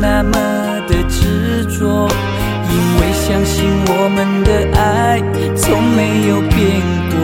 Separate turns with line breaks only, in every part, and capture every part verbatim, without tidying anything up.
那么的执着，因为相信我们的爱从没有变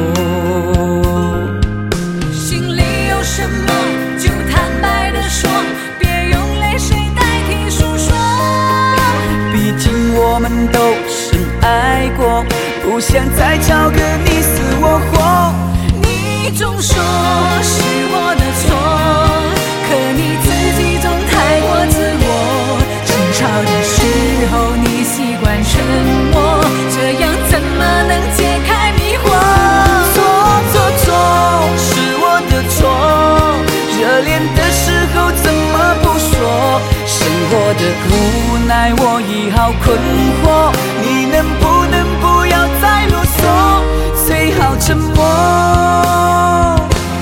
过。
心里有什么就坦白地说，别用泪水代替诉说。
毕竟我们都深爱过，不想再吵个你死我活。
你总说是我的错，可你自己总太过自我。争吵的时候你习惯沉默，这样怎么能解开迷惑？
错错错，是我的错，热恋的时候怎么不说？生活的无奈我已好困惑，你能不能不要再啰嗦，最好沉默。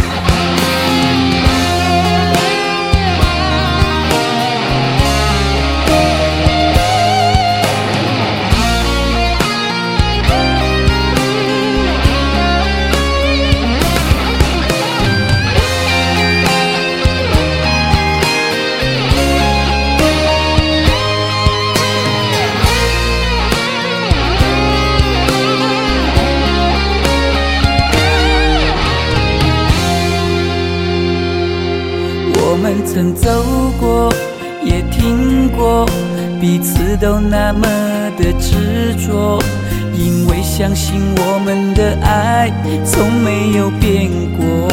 我们曾走过，也听过，彼此都那么的执着，因为相信我们的爱从没有变过。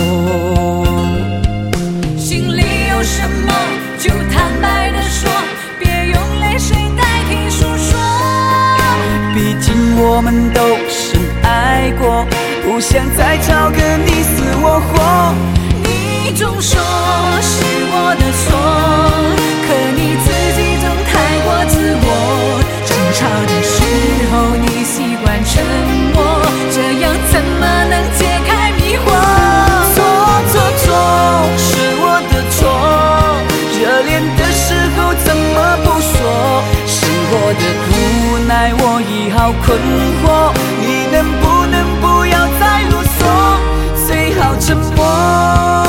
心里有什么就坦白地说，别用泪水代替诉说。
毕竟我们都深爱过，不想再吵个你死我活。
你总说是我的错，可你自己总太过自我。争吵的时候你习惯沉默，这样怎么能解开迷惑？
错错错，是我的错，热恋的时候怎么不说？生活的无奈我已好困惑，你能不能不要再啰嗦，最好沉默。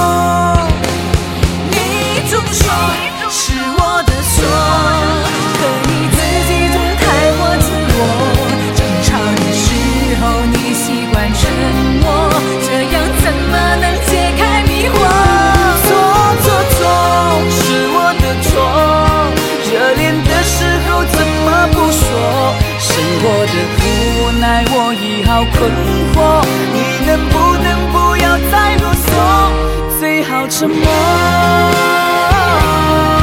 是我的错，可你自己总太过自我。争吵的时候你习惯沉默，这样怎么能解开迷惑？
错错错，是我的错，热恋的时候怎么不说？生活的无奈我已好困惑，你能不能不要再啰嗦，最好沉默。